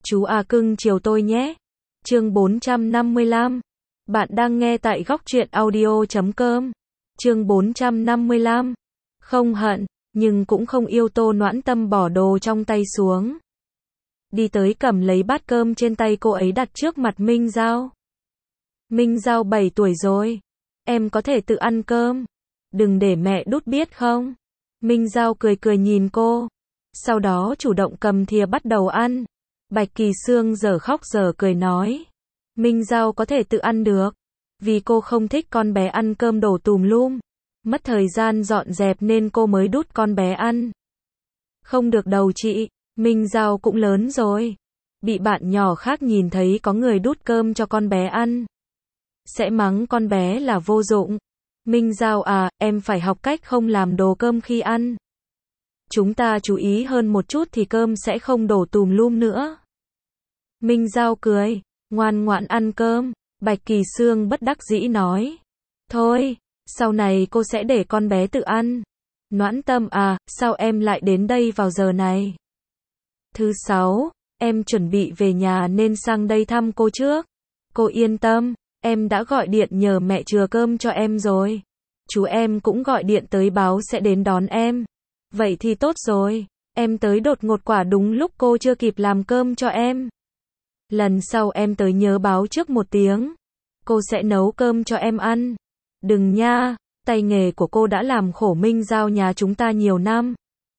Chú à cưng chiều tôi nhé. Chương 455. Bạn đang nghe tại góc truyện audio.com. Chương 455. Không hận, nhưng cũng không yêu. Tô Noãn Tâm bỏ đồ trong tay xuống. Đi tới cầm lấy bát cơm trên tay cô ấy đặt trước mặt Minh Giao. Minh Giao 7 tuổi rồi. Em có thể tự ăn cơm. Đừng để mẹ đút biết không? Minh Giao cười cười nhìn cô. Sau đó chủ động cầm thìa bắt đầu ăn. Bạch Kỳ Sương giờ khóc giờ cười nói. Minh Giao có thể tự ăn được. Vì cô không thích con bé ăn cơm đổ tùm lum. Mất thời gian dọn dẹp nên cô mới đút con bé ăn. Không được đâu chị. Minh Giao cũng lớn rồi. Bị bạn nhỏ khác nhìn thấy có người đút cơm cho con bé ăn. Sẽ mắng con bé là vô dụng. Minh Giao à, em phải học cách không làm đồ cơm khi ăn. Chúng ta chú ý hơn một chút thì cơm sẽ không đổ tùm lum nữa. Minh Giao cười, ngoan ngoãn ăn cơm. Bạch Kỳ Sương bất đắc dĩ nói. Thôi, sau này cô sẽ để con bé tự ăn. Noãn Tâm à, sao em lại đến đây vào giờ này? Thứ 6, em chuẩn bị về nhà nên sang đây thăm cô trước. Cô yên tâm, em đã gọi điện nhờ mẹ chừa cơm cho em rồi. Chú em cũng gọi điện tới báo sẽ đến đón em. Vậy thì tốt rồi, em tới đột ngột quả đúng lúc cô chưa kịp làm cơm cho em. Lần sau em tới nhớ báo trước một tiếng. Cô sẽ nấu cơm cho em ăn. Đừng nha, tay nghề của cô đã làm khổ Minh Giao nhà chúng ta nhiều năm.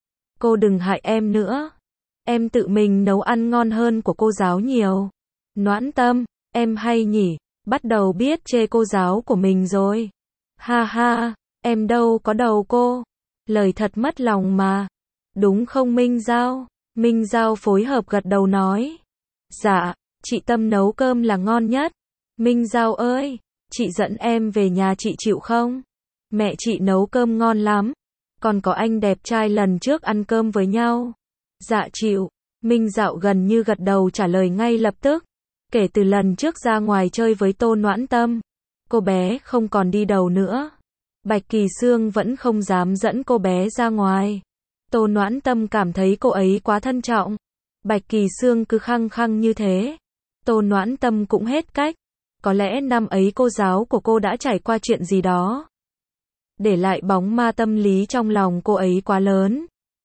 Cô đừng hại em nữa. Em tự mình nấu ăn ngon hơn của cô giáo nhiều. Noãn Tâm, em hay nhỉ, bắt đầu biết chê cô giáo của mình rồi. Ha ha, em đâu có đầu cô. Lời thật mất lòng mà. Đúng không Minh Giao? Minh Giao phối hợp gật đầu nói. Dạ, chị Tâm nấu cơm là ngon nhất. Minh Giao ơi, chị dẫn em về nhà chị chịu không? Mẹ chị nấu cơm ngon lắm. Còn có anh đẹp trai lần trước ăn cơm với nhau. Dạ chịu. Minh Giao gần như gật đầu trả lời ngay lập tức. Kể từ lần trước ra ngoài chơi với Tô Noãn Tâm, cô bé không còn đi đầu nữa. Bạch Kỳ Sương vẫn không dám dẫn cô bé ra ngoài. Tô Noãn Tâm cảm thấy cô ấy quá thân trọng. Bạch Kỳ Sương cứ khăng khăng như thế. Tô Noãn Tâm cũng hết cách. Có lẽ năm ấy cô giáo của cô đã trải qua chuyện gì đó. Để lại bóng ma tâm lý trong lòng cô ấy quá lớn.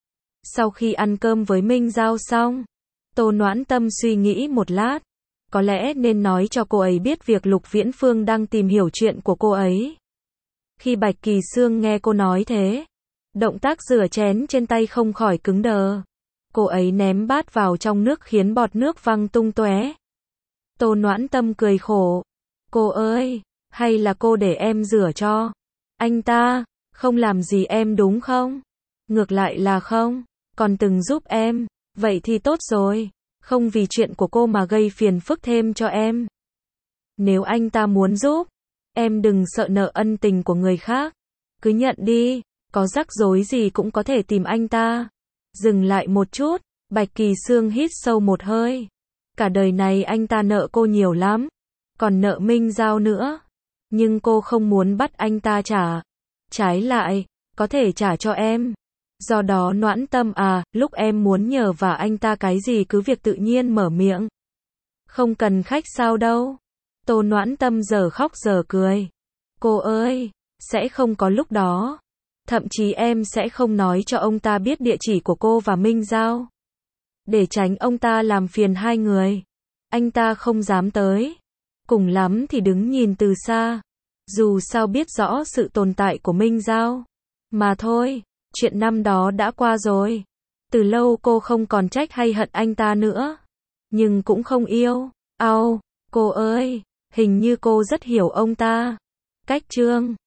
Sau khi ăn cơm với Minh Giao xong, Tô Noãn Tâm suy nghĩ một lát. Có lẽ nên nói cho cô ấy biết việc Lục Viễn Phương đang tìm hiểu chuyện của cô ấy. Khi Bạch Kỳ Sương nghe cô nói thế, động tác rửa chén trên tay không khỏi cứng đờ. Cô ấy ném bát vào trong nước khiến bọt nước văng tung tóe. Tô Noãn Tâm cười khổ. Cô ơi, hay là cô để em rửa cho? Anh ta, không làm gì em đúng không? Ngược lại là không, còn từng giúp em. Vậy thì tốt rồi, không vì chuyện của cô mà gây phiền phức thêm cho em. Nếu anh ta muốn giúp, em đừng sợ nợ ân tình của người khác. Cứ nhận đi, có rắc rối gì cũng có thể tìm anh ta. Dừng lại một chút, Bạch Kỳ Sương hít sâu một hơi. Cả đời này anh ta nợ cô nhiều lắm. Còn nợ Minh Giao nữa. Nhưng cô không muốn bắt anh ta trả. Trái lại, có thể trả cho em. Do đó Noãn Tâm à, lúc em muốn nhờ vả anh ta cái gì cứ việc tự nhiên mở miệng. Không cần khách sao đâu. Tô Noãn Tâm giờ khóc giờ cười. Cô ơi, sẽ không có lúc đó. Thậm chí em sẽ không nói cho ông ta biết địa chỉ của cô và Minh Giao. Để tránh ông ta làm phiền hai người. Anh ta không dám tới. Cùng lắm thì đứng nhìn từ xa. Dù sao biết rõ sự tồn tại của Minh Giao. Mà thôi, chuyện năm đó đã qua rồi. Từ lâu cô không còn trách hay hận anh ta nữa. Nhưng cũng không yêu. Cô ơi, hình như cô rất hiểu ông ta. Cách chương